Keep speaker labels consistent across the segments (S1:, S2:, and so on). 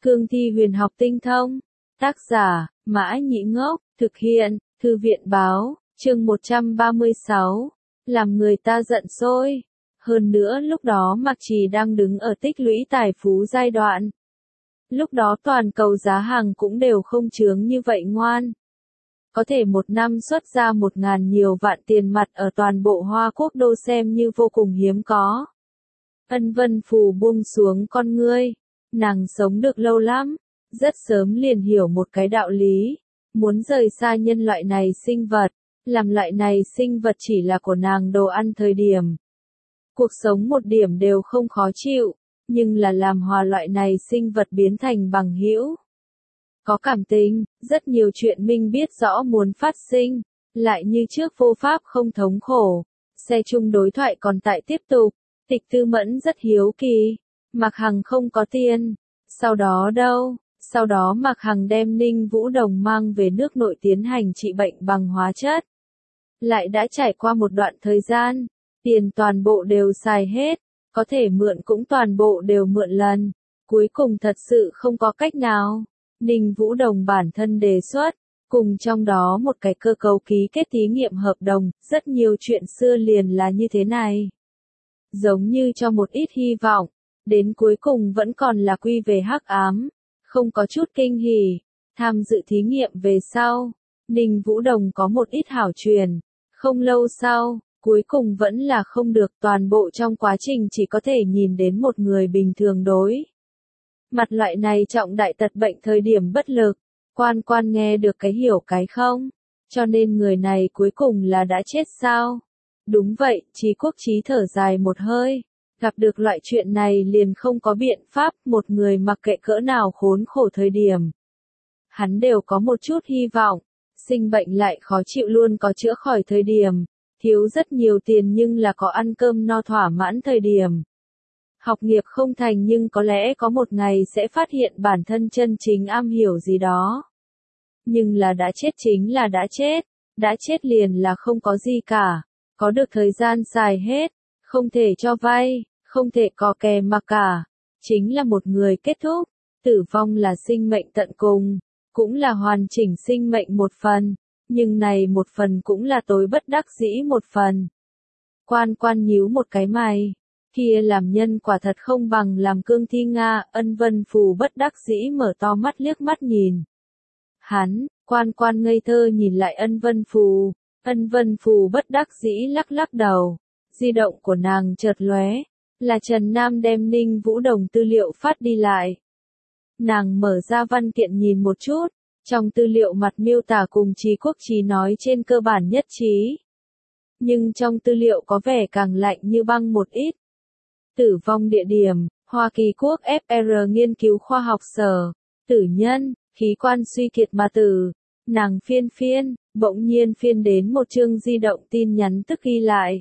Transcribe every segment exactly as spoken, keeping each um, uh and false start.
S1: Cương thi huyền học tinh thông. Tác giả, Mã Nhĩ Ngốc, thực hiện, Thư viện báo, chương một trăm ba mươi sáu. Làm người ta giận sôi. Hơn nữa lúc đó Mạc Trì đang đứng ở tích lũy tài phú giai đoạn. Lúc đó toàn cầu giá hàng cũng đều không chướng như vậy ngoan. Có thể một năm xuất ra một ngàn nhiều vạn tiền mặt ở toàn bộ Hoa Quốc đô xem như vô cùng hiếm có. Ân Vân Phù buông xuống con ngươi. Nàng sống được lâu lắm, rất sớm liền hiểu một cái đạo lý. Muốn rời xa nhân loại này sinh vật, làm loại này sinh vật chỉ là của nàng đồ ăn thời điểm. Cuộc sống một điểm đều không khó chịu, nhưng là làm hòa loại này sinh vật biến thành bằng hữu. Có cảm tình, rất nhiều chuyện minh biết rõ muốn phát sinh, lại như trước vô pháp không thống khổ. Xe chung đối thoại còn tại tiếp tục, Tịch Tư Mẫn rất hiếu kỳ. Mạc Hằng không có tiền. Sau đó đâu? Sau đó Mạc Hằng đem Ninh Vũ Đồng mang về nước nội tiến hành trị bệnh bằng hóa chất. Lại đã trải qua một đoạn thời gian, tiền toàn bộ đều xài hết, có thể mượn cũng toàn bộ đều mượn lần. Cuối cùng thật sự không có cách nào. Ninh Vũ Đồng bản thân đề xuất, cùng trong đó một cái cơ cấu ký kết thí nghiệm hợp đồng, rất nhiều chuyện xưa liền là như thế này. Giống như cho một ít hy vọng, đến cuối cùng vẫn còn là quy về hắc ám, không có chút kinh hỉ. Tham dự thí nghiệm về sau, Ninh Vũ Đồng có một ít hảo truyền, không lâu sau, cuối cùng vẫn là không được, toàn bộ trong quá trình chỉ có thể nhìn đến một người bình thường đối. Mặt loại này trọng đại tật bệnh thời điểm bất lực, quan quan nghe được cái hiểu cái không, cho nên người này cuối cùng là đã chết sao? Đúng vậy, Trí Quốc Trí thở dài một hơi, gặp được loại chuyện này liền không có biện pháp, một người mặc kệ cỡ nào khốn khổ thời điểm. Hắn đều có một chút hy vọng, sinh bệnh lại khó chịu luôn có chữa khỏi thời điểm, thiếu rất nhiều tiền nhưng là có ăn cơm no thỏa mãn thời điểm. Học nghiệp không thành nhưng có lẽ có một ngày sẽ phát hiện bản thân chân chính am hiểu gì đó. Nhưng là đã chết chính là đã chết, đã chết liền là không có gì cả, có được thời gian xài hết, không thể cho vay, không thể có kè mà cả, chính là một người kết thúc, tử vong là sinh mệnh tận cùng, cũng là hoàn chỉnh sinh mệnh một phần, nhưng này một phần cũng là tối bất đắc dĩ một phần. Quan quan nhíu một cái mày. Kia làm nhân quả thật không bằng làm cương thi Nga, Ân Vân Phù bất đắc dĩ mở to mắt liếc mắt nhìn. Hắn, quan quan ngây thơ nhìn lại Ân Vân Phù, Ân Vân Phù bất đắc dĩ lắc lắc đầu, di động của nàng chợt lóe, là Trần Nam đem Ninh Vũ Đồng tư liệu phát đi lại. Nàng mở ra văn kiện nhìn một chút, trong tư liệu mặt miêu tả cùng Trí Quốc Trí nói trên cơ bản nhất trí. Nhưng trong tư liệu có vẻ càng lạnh như băng một ít. Tử vong địa điểm, Hoa Kỳ Quốc ép rờ Nghiên cứu Khoa học Sở, tử nhân, khí quan suy kiệt mà tử. Nàng phiên phiên, bỗng nhiên phiên đến một chương di động tin nhắn tức ghi lại.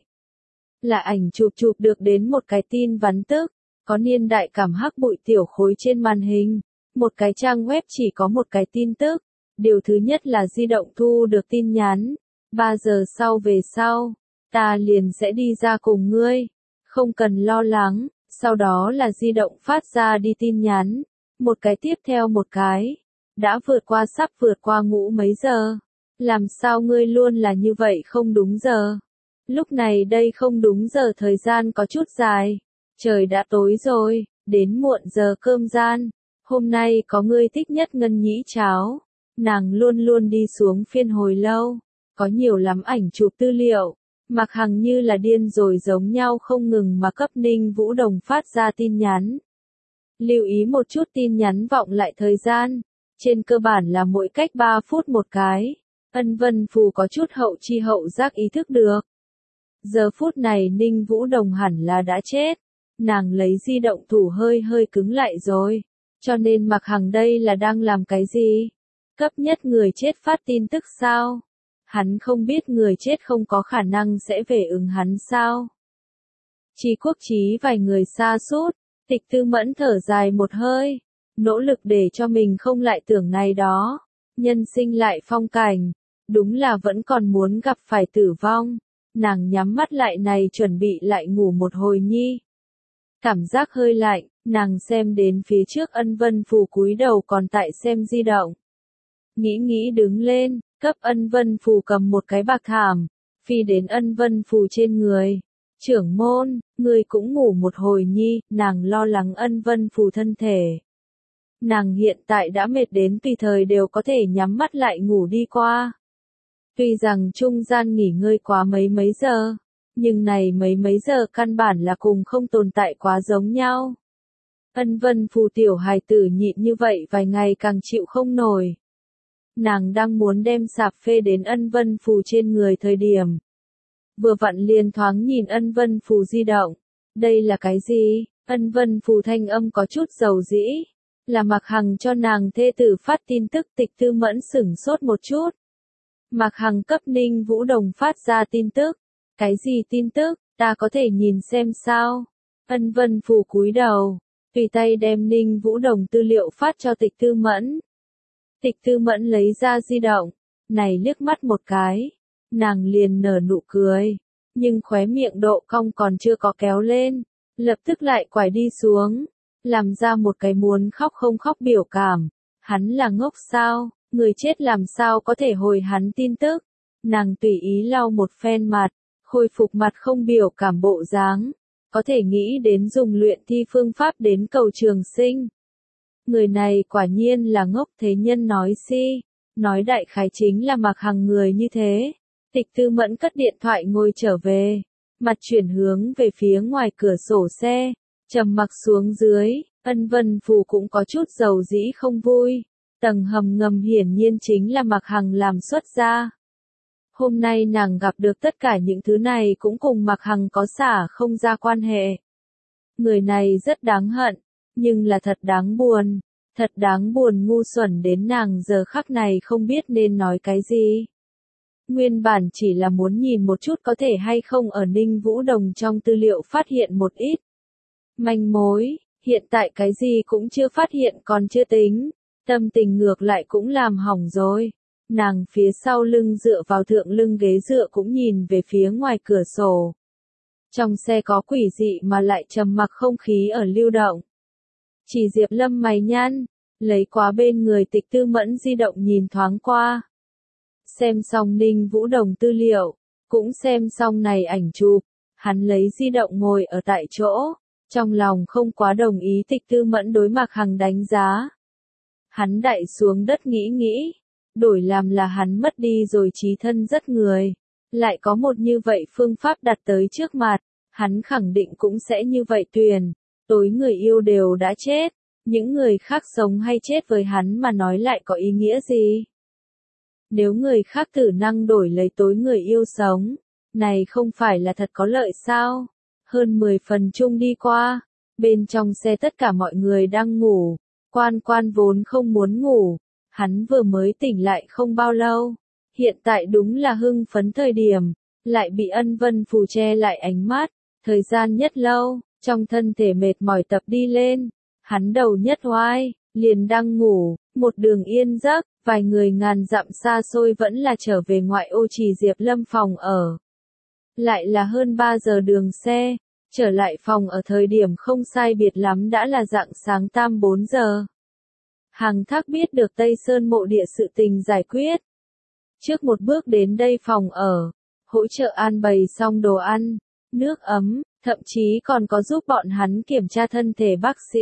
S1: Là ảnh chụp chụp được đến một cái tin vắn tức, có niên đại cảm hắc bụi tiểu khối trên màn hình. Một cái trang web chỉ có một cái tin tức. Điều thứ nhất là di động thu được tin nhắn. Ba giờ sau về sau, ta liền sẽ đi ra cùng ngươi. Không cần lo lắng, sau đó là di động phát ra đi tin nhắn, một cái tiếp theo một cái, đã vượt qua sắp vượt qua ngủ mấy giờ, làm sao ngươi luôn là như vậy không đúng giờ, lúc này đây không đúng giờ thời gian có chút dài, trời đã tối rồi, đến muộn giờ cơm gian, hôm nay có ngươi thích nhất ngân nhĩ cháo, nàng luôn luôn đi xuống phiên hồi lâu, có nhiều lắm ảnh chụp tư liệu. Mạc Hằng như là điên rồi giống nhau không ngừng mà cấp Ninh Vũ Đồng phát ra tin nhắn. Lưu ý một chút tin nhắn vọng lại thời gian, trên cơ bản là mỗi cách ba phút một cái. Ân Vân Phù có chút hậu chi hậu giác ý thức được. Giờ phút này Ninh Vũ Đồng hẳn là đã chết, nàng lấy di động thủ hơi hơi cứng lại rồi, cho nên Mạc Hằng đây là đang làm cái gì? Cấp nhất người chết phát tin tức sao? Hắn không biết người chết không có khả năng sẽ về ứng hắn sao. Trí Quốc Trí vài người xa sút, Tịch Tư Mẫn thở dài một hơi, nỗ lực để cho mình không lại tưởng này đó. Nhân sinh lại phong cảnh, đúng là vẫn còn muốn gặp phải tử vong. Nàng nhắm mắt lại này chuẩn bị lại ngủ một hồi nhi. Cảm giác hơi lạnh, Nàng xem đến phía trước Ân Vân Phù cúi đầu còn tại xem di động. Nghĩ nghĩ đứng lên, cấp Ân Vân Phù cầm một cái bạc thảm, phi đến Ân Vân Phù trên người. Trưởng môn, người cũng ngủ một hồi nhi, nàng lo lắng Ân Vân Phù thân thể. Nàng hiện tại đã mệt đến tùy thời đều có thể nhắm mắt lại ngủ đi qua. Tuy rằng trung gian nghỉ ngơi quá mấy mấy giờ, nhưng này mấy mấy giờ căn bản là cùng không tồn tại quá giống nhau. Ân Vân Phù tiểu hài tử nhịn như vậy vài ngày càng chịu không nổi. Nàng đang muốn đem sạp phê đến Ân Vân Phù trên người thời điểm. Vừa vặn liền thoáng nhìn Ân Vân Phù di động. Đây là cái gì? Ân Vân Phù thanh âm có chút dầu dĩ. Là Mạc Hằng cho nàng thê tử phát tin tức. Tịch Tư Mẫn sửng sốt một chút. Mạc Hằng cấp Ninh Vũ Đồng phát ra tin tức. Cái gì tin tức? Ta có thể nhìn xem sao? Ân Vân Phù cúi đầu, tùy tay đem Ninh Vũ Đồng tư liệu phát cho Tịch Tư Mẫn. Tịch Tư Mẫn lấy ra di động, này liếc mắt một cái, nàng liền nở nụ cười, nhưng khóe miệng độ cong còn chưa có kéo lên, lập tức lại quải đi xuống, làm ra một cái muốn khóc không khóc biểu cảm. Hắn là ngốc sao? Người chết làm sao có thể hồi hắn tin tức? Nàng tùy ý lau một phen mặt, khôi phục mặt không biểu cảm bộ dáng, có thể nghĩ đến dùng luyện thi phương pháp đến cầu trường sinh. Người này quả nhiên là ngốc. Thế nhân nói si, nói đại khái chính là Mạc Hằng người như thế. Tịch Tư Mẫn cất điện thoại ngồi trở về, mặt chuyển hướng về phía ngoài cửa sổ xe, trầm mặc xuống dưới. Ân Vân Phù cũng có chút dầu dĩ không vui. Tầng hầm ngầm hiển nhiên chính là Mạc Hằng làm xuất ra. Hôm nay nàng gặp được tất cả những thứ này cũng cùng Mạc Hằng có xả không ra quan hệ. Người này rất đáng hận, nhưng là thật đáng buồn, thật đáng buồn ngu xuẩn đến nàng giờ khắc này không biết nên nói cái gì. Nguyên bản chỉ là muốn nhìn một chút có thể hay không ở Ninh Vũ Đồng trong tư liệu phát hiện một ít manh mối, hiện tại cái gì cũng chưa phát hiện còn chưa tính, tâm tình ngược lại cũng làm hỏng rồi. Nàng phía sau lưng dựa vào thượng lưng ghế dựa cũng nhìn về phía ngoài cửa sổ. Trong xe có quỷ dị mà lại trầm mặc không khí ở lưu động. Chỉ Diệp Lâm mày nhăn, lấy quá bên người Tịch Tư Mẫn di động nhìn thoáng qua. Xem xong Ninh Vũ Đồng tư liệu, cũng xem xong này ảnh chụp, hắn lấy di động ngồi ở tại chỗ, trong lòng không quá đồng ý Tịch Tư Mẫn đối Mạc Hằng đánh giá. Hắn đậy xuống đất nghĩ nghĩ. Đổi làm là hắn mất đi rồi trí thân rất người, lại có một như vậy phương pháp đặt tới trước mặt, hắn khẳng định cũng sẽ như vậy tuyển. Tối người yêu đều đã chết, những người khác sống hay chết với hắn mà nói lại có ý nghĩa gì? Nếu người khác tử năng đổi lấy tối người yêu sống, này không phải là thật có lợi sao? Hơn mười phần chung đi qua, bên trong xe tất cả mọi người đang ngủ, Quan Quan vốn không muốn ngủ. Hắn vừa mới tỉnh lại không bao lâu, hiện tại đúng là hưng phấn thời điểm, lại bị Ân Vân Phù che lại ánh mắt, thời gian nhất lâu, trong thân thể mệt mỏi tập đi lên, hắn đầu nhất oai, liền đang ngủ, một đường yên giấc, vài người ngàn dặm xa xôi vẫn là trở về ngoại ô Chỉ Diệp Lâm phòng ở. Lại là hơn ba giờ đường xe, trở lại phòng ở thời điểm không sai biệt lắm đã là rạng sáng tam bốn giờ. Hằng Thác biết được Tây Sơn mộ địa sự tình giải quyết. Trước một bước đến đây phòng ở, hỗ trợ an bày xong đồ ăn, nước ấm, thậm chí còn có giúp bọn hắn kiểm tra thân thể bác sĩ.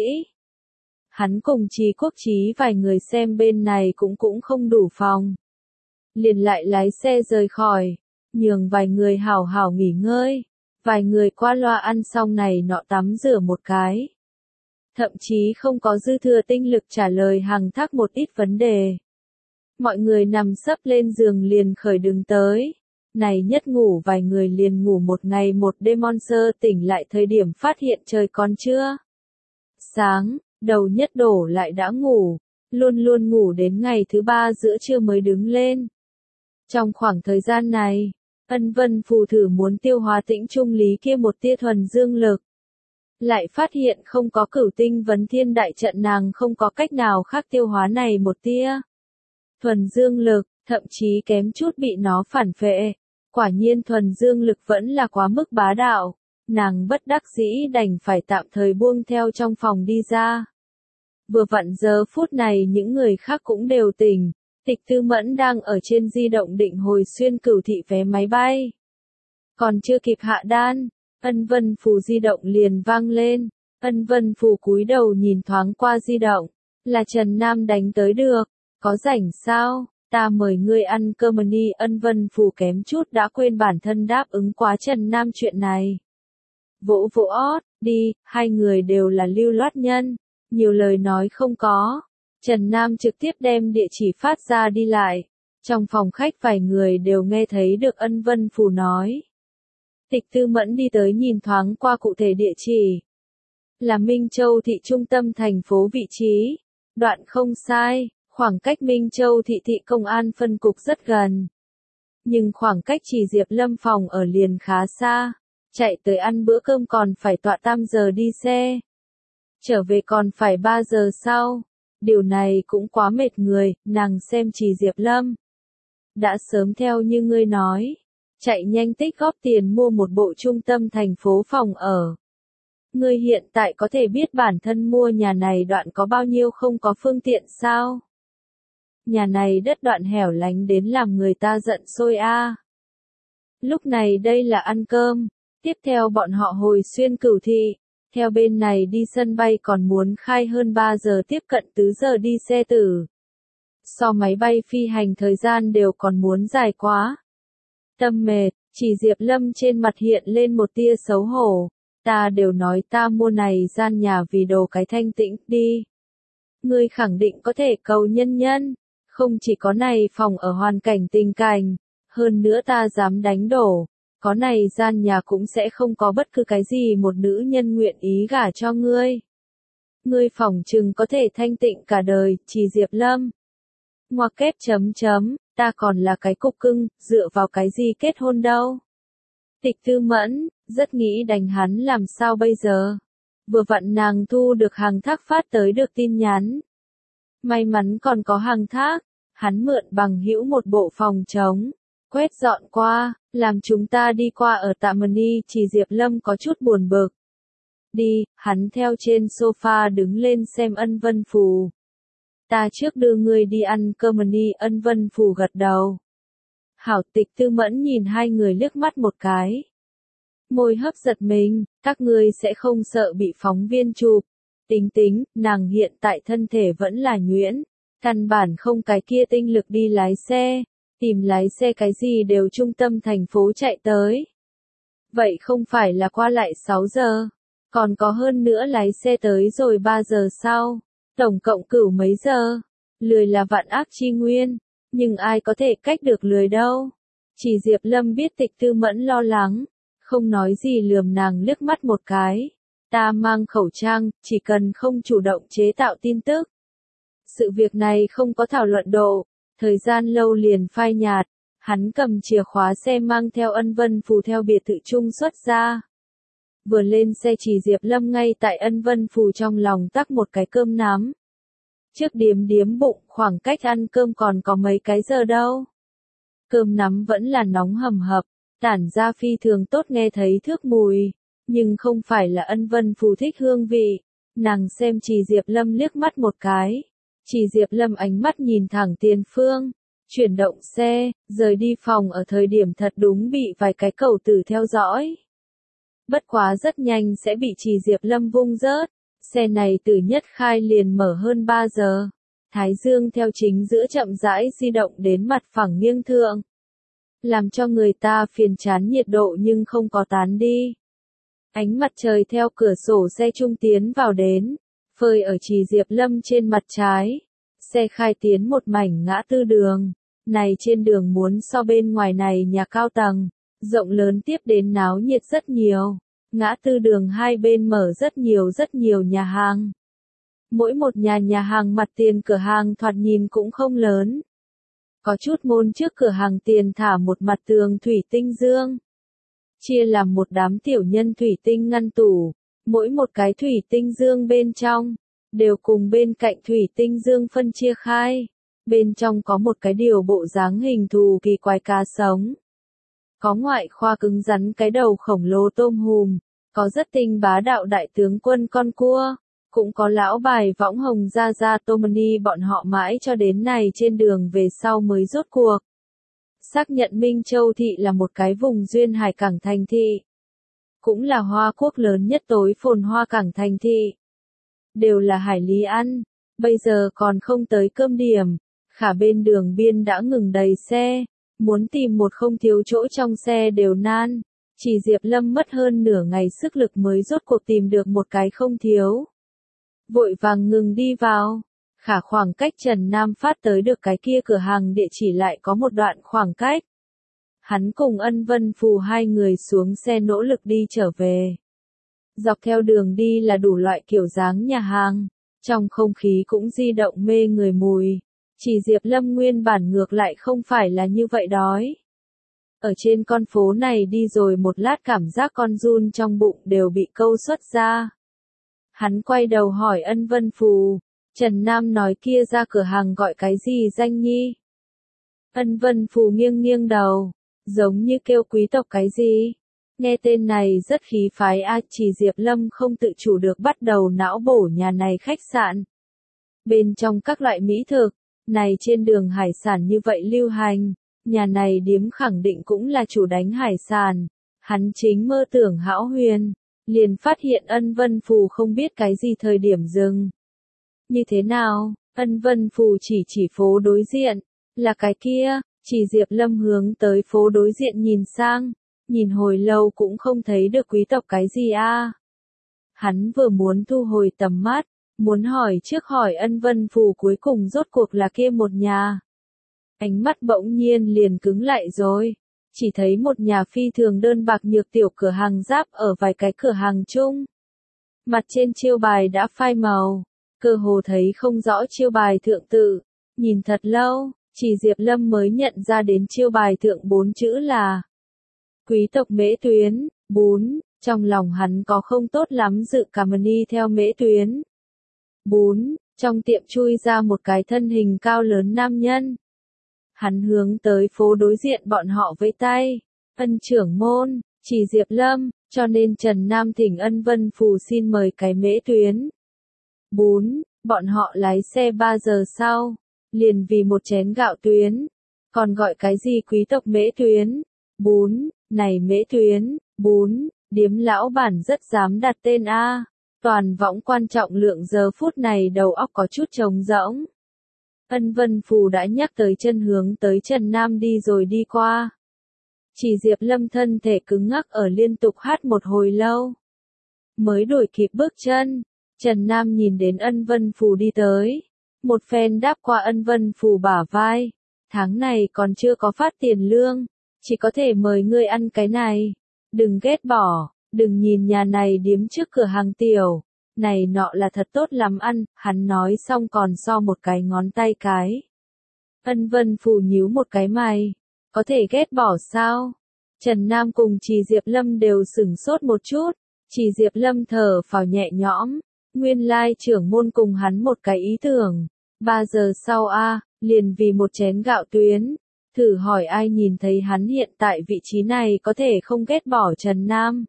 S1: Hắn cùng Trì Quốc Chí vài người xem bên này cũng cũng không đủ phòng. Liền lại lái xe rời khỏi, nhường vài người hảo hảo nghỉ ngơi, vài người qua loa ăn xong này nọ tắm rửa một cái. Thậm chí không có dư thừa tinh lực trả lời Hằng Thác một ít vấn đề. Mọi người nằm sấp lên giường liền khởi đứng tới. Này nhất ngủ vài người liền ngủ một ngày một đêm. Monster tỉnh lại thời điểm phát hiện trời còn chưa sáng, đầu nhất đổ lại đã ngủ, luôn luôn ngủ đến ngày thứ ba giữa trưa mới đứng lên. Trong khoảng thời gian này, Ân Vân Phù thử muốn tiêu hóa Tĩnh Trung Lý kia một tia thuần dương lực. Lại phát hiện không có Cửu Tinh Vấn Thiên đại trận nàng không có cách nào khác tiêu hóa này một tia thuần dương lực, thậm chí kém chút bị nó phản phệ. Quả nhiên thuần dương lực vẫn là quá mức bá đạo, nàng bất đắc dĩ đành phải tạm thời buông theo trong phòng đi ra. Vừa vặn giờ phút này những người khác cũng đều tỉnh, Tịch Tư Mẫn đang ở trên di động định hồi xuyên Cửu Thị vé máy bay. Còn chưa kịp hạ đan, Ân Vân Phù di động liền vang lên, Ân Vân Phù cúi đầu nhìn thoáng qua di động, là Trần Nam đánh tới được, có rảnh sao, ta mời ngươi ăn cơm đi. Ân Vân Phù kém chút đã quên bản thân đáp ứng quá Trần Nam chuyện này. Vỗ vỗ ót, đi, hai người đều là lưu loát nhân, nhiều lời nói không có. Trần Nam trực tiếp đem địa chỉ phát ra đi lại, trong phòng khách vài người đều nghe thấy được Ân Vân Phù nói. Tịch Tư Mẫn đi tới nhìn thoáng qua cụ thể địa chỉ. Là Minh Châu thị trung tâm thành phố vị trí. Đoạn không sai, khoảng cách Minh Châu thị thị công an phân cục rất gần. Nhưng khoảng cách chỉ Diệp Lâm phòng ở liền khá xa. Chạy tới ăn bữa cơm còn phải tọa tam giờ đi xe. Trở về còn phải ba giờ sau. Điều này cũng quá mệt người, nàng xem chỉ Diệp Lâm. Đã sớm theo như ngươi nói. Chạy nhanh tích góp tiền mua một bộ trung tâm thành phố phòng ở. Ngươi hiện tại có thể biết bản thân mua nhà này đoạn có bao nhiêu không có phương tiện sao? Nhà này đất đoạn hẻo lánh đến làm người ta giận sôi a. Lúc này đây là ăn cơm, tiếp theo bọn họ hồi xuyên Cửu Thị, theo bên này đi sân bay còn muốn khai hơn ba giờ tiếp cận tứ giờ đi xe tử. So máy bay phi hành thời gian đều còn muốn dài quá. Tâm mệt, chỉ Diệp Lâm trên mặt hiện lên một tia xấu hổ. Ta đều nói ta mua này gian nhà vì đồ cái thanh tĩnh đi. Ngươi khẳng định có thể cầu nhân nhân, không chỉ có này phòng ở hoàn cảnh tình cảnh, hơn nữa ta dám đánh đổ, có này gian nhà cũng sẽ không có bất cứ cái gì một nữ nhân nguyện ý gả cho ngươi. Ngươi phỏng chừng có thể thanh tịnh cả đời, chỉ Diệp Lâm. Ngoặc kép chấm chấm, ta còn là cái cục cưng, dựa vào cái gì kết hôn đâu. Tịch Tư Mẫn, rất nghĩ đánh hắn làm sao bây giờ. Vừa vặn nàng thu được hàng thác phát tới được tin nhắn. May mắn còn có hàng thác, hắn mượn bằng hữu một bộ phòng trống, quét dọn qua, làm chúng ta đi qua ở tạm đi. Chỉ Diệp Lâm có chút buồn bực. Đi, hắn theo trên sofa đứng lên xem Ân Vân Phù. Ta trước đưa ngươi đi ăn cơm đi. Ân Vân Phù gật đầu. Hảo. Tịch Tư Mẫn nhìn hai người liếc mắt một cái. Môi hấp giật mình, các ngươi sẽ không sợ bị phóng viên chụp. Tính tính, nàng hiện tại thân thể vẫn là nhuyễn, căn bản không cái kia tinh lực đi lái xe, tìm lái xe cái gì đều trung tâm thành phố chạy tới. Vậy không phải là qua lại sáu giờ, còn có hơn nữa lái xe tới rồi ba giờ sau, tổng cộng cửu mấy giờ, lười là vạn ác chi nguyên, nhưng ai có thể cách được lười đâu. Chỉ Diệp Lâm biết Tịch Tư Mẫn lo lắng, không nói gì lườm nàng liếc mắt một cái. Ta mang khẩu trang, chỉ cần không chủ động chế tạo tin tức. Sự việc này không có thảo luận độ, thời gian lâu liền phai nhạt, hắn cầm chìa khóa xe mang theo Ân Vân Phù theo biệt thự chung xuất ra. Vừa lên xe chỉ Diệp Lâm ngay tại Ân Vân Phù trong lòng tắc một cái cơm nắm. Trước điếm điếm bụng, khoảng cách ăn cơm còn có mấy cái giờ đâu. Cơm nắm vẫn là nóng hầm hập, tản ra phi thường tốt nghe thấy thước mùi. Nhưng không phải là Ân Vân Phù thích hương vị. Nàng xem Chỉ Diệp Lâm liếc mắt một cái. Chỉ Diệp Lâm ánh mắt nhìn thẳng tiền phương. Chuyển động xe, rời đi phòng ở thời điểm thật đúng bị vài cái cầu tử theo dõi. Bất quá rất nhanh sẽ bị Chỉ Diệp Lâm vung rớt. Xe này từ nhất khai liền mở hơn ba giờ. Thái dương theo chính giữa chậm rãi di động đến mặt phẳng nghiêng thượng. Làm cho người ta phiền chán nhiệt độ nhưng không có tán đi. Ánh mặt trời theo cửa sổ xe trung tiến vào đến, phơi ở Chỉ Diệp Lâm trên mặt trái. Xe khai tiến một mảnh ngã tư đường. Này trên đường muốn so bên ngoài này nhà cao tầng, rộng lớn tiếp đến náo nhiệt rất nhiều. Ngã tư đường hai bên mở rất nhiều rất nhiều nhà hàng. Mỗi một nhà nhà hàng mặt tiền cửa hàng thoạt nhìn cũng không lớn. Có chút môn trước cửa hàng tiền thả một mặt tường thủy tinh dương. Chia làm một đám tiểu nhân thủy tinh ngăn tủ, mỗi một cái thủy tinh dương bên trong, đều cùng bên cạnh thủy tinh dương phân chia khai. Bên trong có một cái điều bộ dáng hình thù kỳ quái cá sống. Có ngoại khoa cứng rắn cái đầu khổng lồ tôm hùm, có rất tinh bá đạo đại tướng quân con cua, cũng có lão bài võng hồng gia gia Tomani bọn họ mãi cho đến này trên đường về sau mới rốt cuộc. Xác nhận Minh Châu Thị là một cái vùng duyên hải cảng thành thị. Cũng là Hoa Quốc lớn nhất tối phồn hoa cảng thành thị. Đều là hải lý ăn, bây giờ còn không tới cơm điểm, khả bên đường biên đã ngừng đầy xe, muốn tìm một không thiếu chỗ trong xe đều nan, chỉ Diệp Lâm mất hơn nửa ngày sức lực mới rốt cuộc tìm được một cái không thiếu. Vội vàng ngừng đi vào, khả khoảng cách Trần Nam Phát tới được cái kia cửa hàng địa chỉ lại có một đoạn khoảng cách. Hắn cùng Ân Vân Phù hai người xuống xe nỗ lực đi trở về. Dọc theo đường đi là đủ loại kiểu dáng nhà hàng, trong không khí cũng di động mê người mùi. Chỉ Diệp Lâm nguyên bản ngược lại không phải là như vậy đói. Ở trên con phố này đi rồi một lát cảm giác con giun trong bụng đều bị câu xuất ra. Hắn quay đầu hỏi Ân Vân Phù, Trần Nam nói kia ra cửa hàng gọi cái gì danh nhi? Ân Vân Phù nghiêng nghiêng đầu, giống như kêu quý tộc cái gì? Nghe tên này rất khí phái a, chỉ Diệp Lâm không tự chủ được bắt đầu não bổ nhà này khách sạn. Bên trong các loại mỹ thực, này trên đường hải sản như vậy lưu hành, nhà này điếm khẳng định cũng là chủ đánh hải sản. Hắn chính mơ tưởng hão huyền, liền phát hiện Ân Vân Phù không biết cái gì thời điểm dừng. Như thế nào? Ân Vân Phù chỉ chỉ phố đối diện, là cái kia, chỉ Diệp Lâm hướng tới phố đối diện nhìn sang, nhìn hồi lâu cũng không thấy được quý tộc cái gì a. Hắn vừa muốn thu hồi tầm mắt, muốn hỏi trước hỏi Ân Vân Phù cuối cùng rốt cuộc là kia một nhà. Ánh mắt bỗng nhiên liền cứng lại rồi, chỉ thấy một nhà phi thường đơn bạc nhược tiểu cửa hàng giáp ở vài cái cửa hàng chung. Mặt trên chiêu bài đã phai màu, cơ hồ thấy không rõ chiêu bài thượng tự, nhìn thật lâu, chỉ Diệp Lâm mới nhận ra đến chiêu bài thượng bốn chữ là quý tộc Mễ Tuyến, bún, trong lòng hắn có không tốt lắm dự cảm đi theo Mễ Tuyến. Bún, trong tiệm chui ra một cái thân hình cao lớn nam nhân. Hắn hướng tới phố đối diện bọn họ với tay, Ân trưởng môn, chỉ Diệp Lâm, cho nên Trần Nam thỉnh Ân Vân Phù xin mời cái Mễ Tuyến. Bún, bọn họ lái xe ba giờ sau, liền vì một chén gạo tuyến, còn gọi cái gì quý tộc Mễ Tuyến, bún, này Mễ Tuyến, bún, điếm lão bản rất dám đặt tên a. Toàn võng quan trọng lượng giờ phút này đầu óc có chút trống rỗng. Ân Vân Phù đã nhắc tới chân hướng tới Trần Nam đi rồi đi qua. Chỉ Diệp Lâm thân thể cứng ngắc ở liên tục hát một hồi lâu. Mới đuổi kịp bước chân, Trần Nam nhìn đến Ân Vân Phù đi tới. Một phen đáp qua Ân Vân Phù bả vai. Tháng này còn chưa có phát tiền lương, chỉ có thể mời ngươi ăn cái này. Đừng ghét bỏ, đừng nhìn nhà này điếm trước cửa hàng tiểu. Này nọ là thật tốt lắm ăn, hắn nói xong còn so một cái ngón tay cái. Ân Vân Phù nhíu một cái mày, có thể ghét bỏ sao? Trần Nam cùng Trì Diệp Lâm đều sửng sốt một chút, Trì Diệp Lâm thở phào nhẹ nhõm, nguyên lai trưởng môn cùng hắn một cái ý tưởng. Ba giờ sau a, liền vì một chén gạo tuyến, thử hỏi ai nhìn thấy hắn hiện tại vị trí này có thể không ghét bỏ Trần Nam.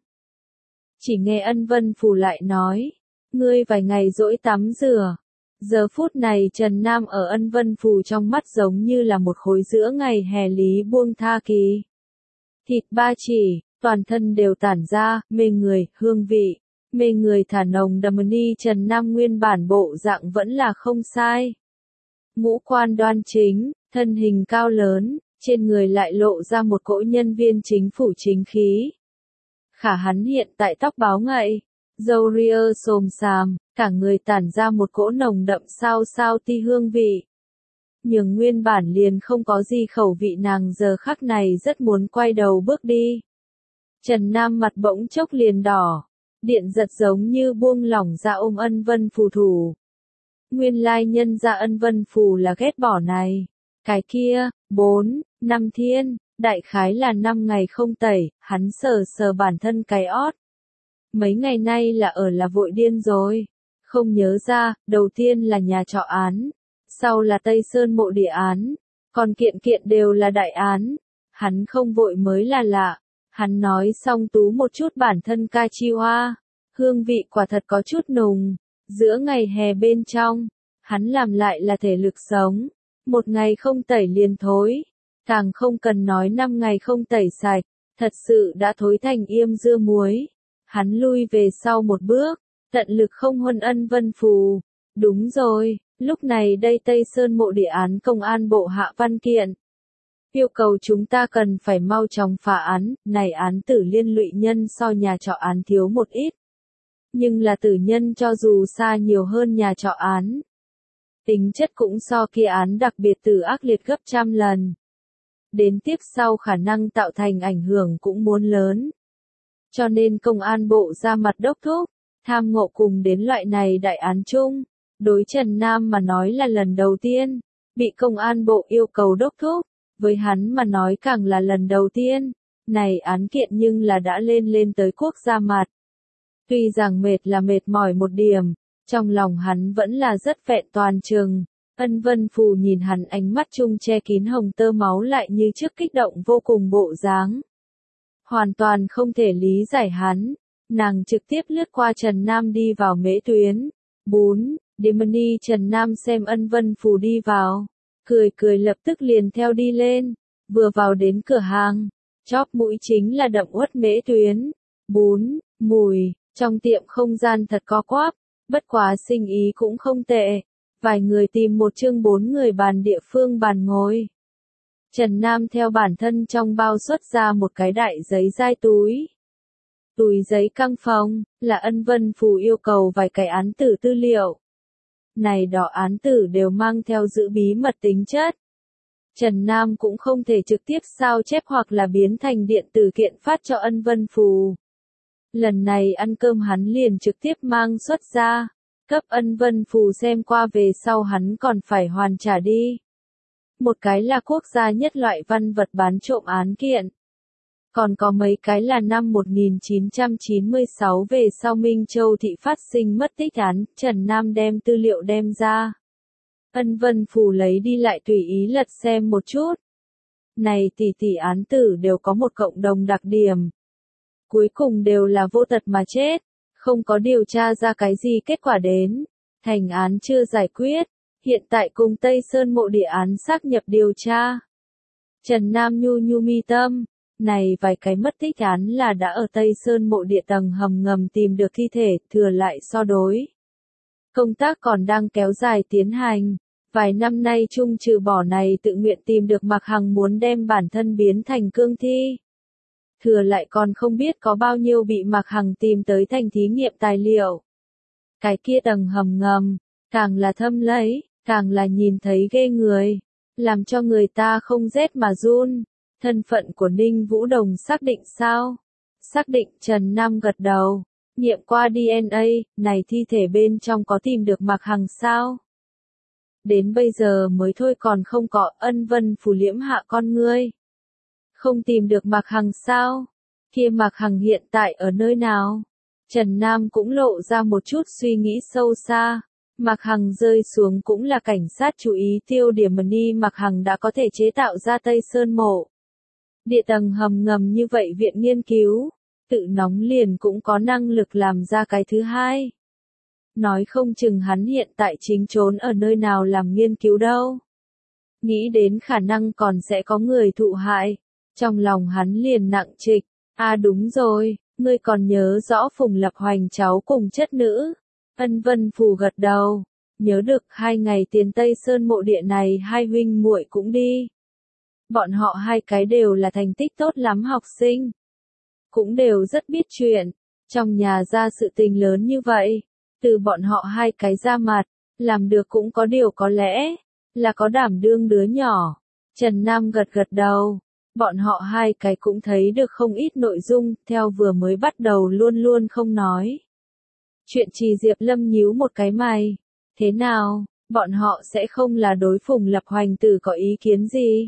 S1: Chỉ nghe Ân Vân Phù lại nói, ngươi vài ngày dỗi tắm rửa. Giờ phút này Trần Nam ở Ân Vân Phù trong mắt giống như là một khối giữa ngày hè lý buông tha kỳ. Thịt ba chỉ, toàn thân đều tản ra, mê người, hương vị, mê người thả nồng đậm ni. Trần Nam nguyên bản bộ dạng vẫn là không sai. Ngũ quan đoan chính, thân hình cao lớn, trên người lại lộ ra một cỗ nhân viên chính phủ chính khí. Khả hắn hiện tại tóc báo ngậy, râu ria xồm xàm, cả người tản ra một cỗ nồng đậm sao sao ti hương vị. Nhưng nguyên bản liền không có gì khẩu vị nàng giờ khắc này rất muốn quay đầu bước đi. Trần Nam mặt bỗng chốc liền đỏ, điện giật giống như buông lỏng ra ôm Ân Vân Phù thủ. Nguyên lai nhân ra Ân Vân Phù là ghét bỏ này. Cái kia, bốn, năm thiên, đại khái là năm ngày không tẩy, hắn sờ sờ bản thân cái ót. Mấy ngày nay là ở là vội điên rồi. Không nhớ ra, đầu tiên là nhà trọ án, sau là Tây Sơn mộ địa án, còn kiện kiện đều là đại án. Hắn không vội mới là lạ. Hắn nói xong tú một chút bản thân ca chi hoa, hương vị quả thật có chút nùng, giữa ngày hè bên trong, hắn làm lại là thể lực sống, một ngày không tẩy liền thối, càng không cần nói năm ngày không tẩy sạch, thật sự đã thối thành yêm dưa muối. Hắn lui về sau một bước, tận lực không huân ân vân phù. Đúng rồi, lúc này đây Tây Sơn Mộ địa án công an bộ hạ văn kiện. Yêu cầu chúng ta cần phải mau chóng phá án, này án tử liên lụy nhân so nhà trọ án thiếu một ít. Nhưng là tử nhân cho dù xa nhiều hơn nhà trọ án. Tính chất cũng so kia án đặc biệt tử ác liệt gấp trăm lần. Đến tiếp sau khả năng tạo thành ảnh hưởng cũng muốn lớn. Cho nên công an bộ ra mặt đốc thúc, tham ngộ cùng đến loại này đại án chung. Đối Trần Nam mà nói là lần đầu tiên, bị công an bộ yêu cầu đốc thúc, với hắn mà nói càng là lần đầu tiên, này án kiện nhưng là đã lên lên tới quốc gia mặt. Tuy rằng mệt là mệt mỏi một điểm, trong lòng hắn vẫn là rất vẹn toàn trừng. Ân Vân Phù nhìn hắn ánh mắt chung che kín hồng tơ máu lại như trước kích động vô cùng bộ dáng. Hoàn toàn không thể lý giải hắn, nàng trực tiếp lướt qua Trần Nam đi vào mễ tuyến. Bún, Demony Trần Nam xem Ân Vân Phù đi vào, cười cười lập tức liền theo đi lên, vừa vào đến cửa hàng, chóp mũi chính là đậm uất mễ tuyến. Bún, mùi, trong tiệm không gian thật co quắp, bất quá sinh ý cũng không tệ. Vài người tìm một chương bốn người bàn địa phương bàn ngồi. Trần Nam theo bản thân trong bao xuất ra một cái đại giấy dai túi. Túi giấy căng phòng, là Ân Vân Phù yêu cầu vài cái án tử tư liệu. Này đó án tử đều mang theo giữ bí mật tính chất. Trần Nam cũng không thể trực tiếp sao chép hoặc là biến thành điện tử kiện phát cho Ân Vân Phù. Lần này ăn cơm hắn liền trực tiếp mang xuất ra. Cấp Ân Vân Phù xem qua về sau hắn còn phải hoàn trả đi. Một cái là quốc gia nhất loại văn vật bán trộm án kiện. Còn có mấy cái là năm một nghìn chín trăm chín mươi sáu về sau Minh Châu thị phát sinh mất tích án, Trần Nam đem tư liệu đem ra. Ân Vân Phù lấy đi lại tùy ý lật xem một chút. Này tỷ tỷ án tử đều có một cộng đồng đặc điểm. Cuối cùng đều là vô tật mà chết. Không có điều tra ra cái gì kết quả đến, thành án chưa giải quyết, hiện tại cùng Tây Sơn Mộ địa án xác nhập điều tra. Trần Nam nhu nhu mi tâm, này vài cái mất tích án là đã ở Tây Sơn Mộ địa tầng hầm ngầm tìm được thi thể, thừa lại so đối. Công tác còn đang kéo dài tiến hành, vài năm nay chung trừ bỏ này tự nguyện tìm được Mạc Hằng muốn đem bản thân biến thành cương thi. Thừa lại còn không biết có bao nhiêu bị Mạc Hằng tìm tới thành thí nghiệm tài liệu. Cái kia tầng hầm ngầm, càng là thâm lấy, càng là nhìn thấy ghê người, làm cho người ta không rét mà run. Thân phận của Ninh Vũ Đồng xác định sao? Xác định. Trần Nam gật đầu, nghiệm qua đê en a, này thi thể bên trong có tìm được Mạc Hằng sao? Đến bây giờ mới thôi còn không có. Ân Vân Phù liễm hạ con ngươi. Không tìm được Mạc Hằng sao? Kia Mạc Hằng hiện tại ở nơi nào? Trần Nam cũng lộ ra một chút suy nghĩ sâu xa. Mạc Hằng rơi xuống cũng là cảnh sát chú ý tiêu điểm Mani. Mạc Hằng đã có thể chế tạo ra Tây Sơn Mộ địa tầng hầm ngầm như vậy viện nghiên cứu, tự nóng liền cũng có năng lực làm ra cái thứ hai. Nói không chừng hắn hiện tại chính trốn ở nơi nào làm nghiên cứu đâu. Nghĩ đến khả năng còn sẽ có người thụ hại. Trong lòng hắn liền nặng trịch, à đúng rồi, ngươi còn nhớ rõ Phùng Lập Hoành cháu cùng chất nữ. Ân Vân Phù gật đầu, nhớ được hai ngày tiền Tây Sơn Mộ địa này hai huynh muội cũng đi. Bọn họ hai cái đều là thành tích tốt lắm học sinh. Cũng đều rất biết chuyện, trong nhà ra sự tình lớn như vậy, từ bọn họ hai cái ra mặt, làm được cũng có điều có lẽ, là có đảm đương đứa nhỏ. Trần Nam gật gật đầu. Bọn họ hai cái cũng thấy được không ít nội dung, theo vừa mới bắt đầu luôn luôn không nói. Chuyện Trì Diệp Lâm nhíu một cái mày. Thế nào, bọn họ sẽ không là đối Phùng Lập Hoành tử có ý kiến gì?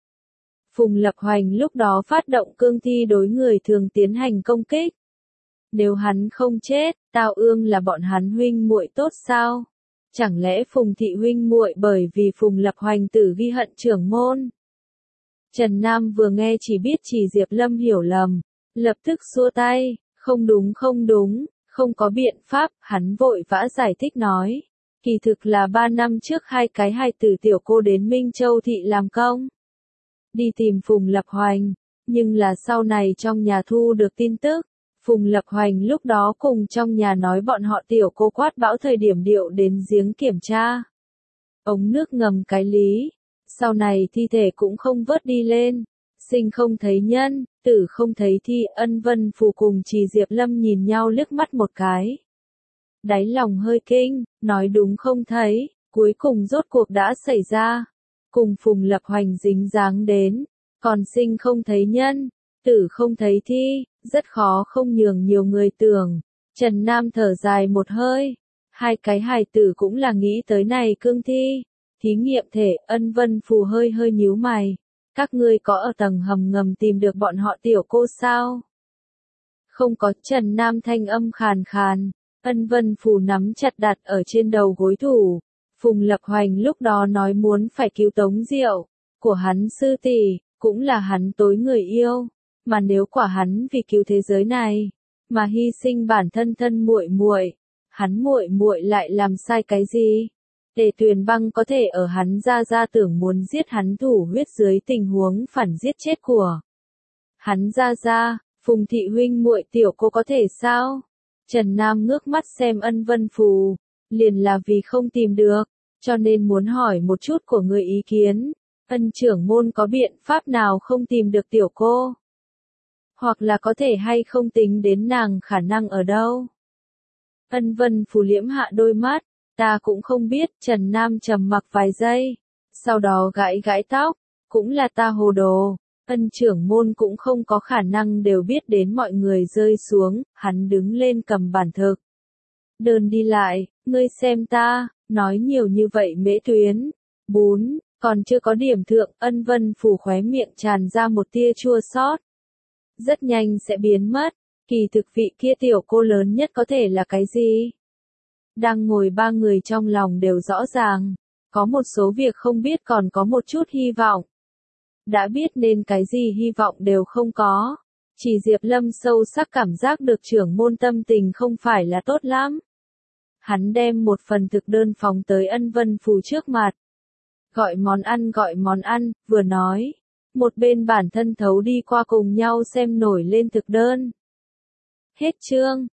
S1: Phùng Lập Hoành lúc đó phát động cương thi đối người thường tiến hành công kích. Nếu hắn không chết, Tào Ương là bọn hắn huynh muội tốt sao? Chẳng lẽ Phùng thị huynh muội bởi vì Phùng Lập Hoành tử ghi hận trưởng môn? Trần Nam vừa nghe chỉ biết Trì Diệp Lâm hiểu lầm, lập tức xua tay, không đúng không đúng, không có biện pháp, hắn vội vã giải thích nói. Kỳ thực là ba năm trước hai cái hài tử tiểu cô đến Minh Châu thị làm công. Đi tìm Phùng Lập Hoành, nhưng là sau này trong nhà thu được tin tức, Phùng Lập Hoành lúc đó cùng trong nhà nói bọn họ tiểu cô quát bão thời điểm điệu đến giếng kiểm tra. Ống nước ngầm cái lý, sau này thi thể cũng không vớt đi lên, sinh không thấy nhân, tử không thấy thi. Ân Vân Phù cùng Trì Diệp Lâm nhìn nhau liếc mắt một cái. Đáy lòng hơi kinh, nói đúng không thấy, cuối cùng rốt cuộc đã xảy ra. Cùng Phùng Lập Hoành dính dáng đến, còn sinh không thấy nhân, tử không thấy thi, rất khó không nhường nhiều người tưởng. Trần Nam thở dài một hơi, hai cái hài tử cũng là nghĩ tới này cương thi. Thí nghiệm thể. Ân Vân Phù hơi hơi nhíu mày. Các ngươi có ở tầng hầm ngầm tìm được bọn họ tiểu cô sao? Không có. Trần Nam thanh âm khàn khàn. Ân Vân Phù nắm chặt đặt ở trên đầu gối thủ. Phùng Lập Hoành lúc đó nói muốn phải cứu Tống Diệu, của hắn sư tỷ, cũng là hắn tối người yêu, mà nếu quả hắn vì cứu thế giới này mà hy sinh bản thân thân muội muội, hắn muội muội lại làm sai cái gì? Để Tuyền Băng có thể ở hắn ra ra tưởng muốn giết hắn thủ huyết dưới tình huống phản giết chết của hắn ra ra, Phùng thị huynh muội tiểu cô có thể sao? Trần Nam ngước mắt xem Ân Vân Phù, liền là vì không tìm được, cho nên muốn hỏi một chút của người ý kiến. Ân trưởng môn có biện pháp nào không tìm được tiểu cô? Hoặc là có thể hay không tính đến nàng khả năng ở đâu? Ân Vân Phù liễm hạ đôi mắt, ta cũng không biết. Trần Nam trầm mặc vài giây, sau đó gãi gãi tóc, cũng là ta hồ đồ. Ân trưởng môn cũng không có khả năng đều biết đến mọi người rơi xuống. Hắn đứng lên cầm bản thực đơn đi lại, ngươi xem ta, nói nhiều như vậy mễ tuyến, bún, còn chưa có điểm thượng. Ân Vân Phù khóe miệng tràn ra một tia chua xót. Rất nhanh sẽ biến mất, kỳ thực vị kia tiểu cô lớn nhất có thể là cái gì? Đang ngồi ba người trong lòng đều rõ ràng, có một số việc không biết còn có một chút hy vọng. Đã biết nên cái gì hy vọng đều không có. Chỉ Diệp Lâm sâu sắc cảm giác được trưởng môn tâm tình không phải là tốt lắm. Hắn đem một phần thực đơn phóng tới Ân Vân Phù trước mặt. Gọi món ăn gọi món ăn, vừa nói. Một bên bản thân thấu đi qua cùng nhau xem nổi lên thực đơn. Hết chương.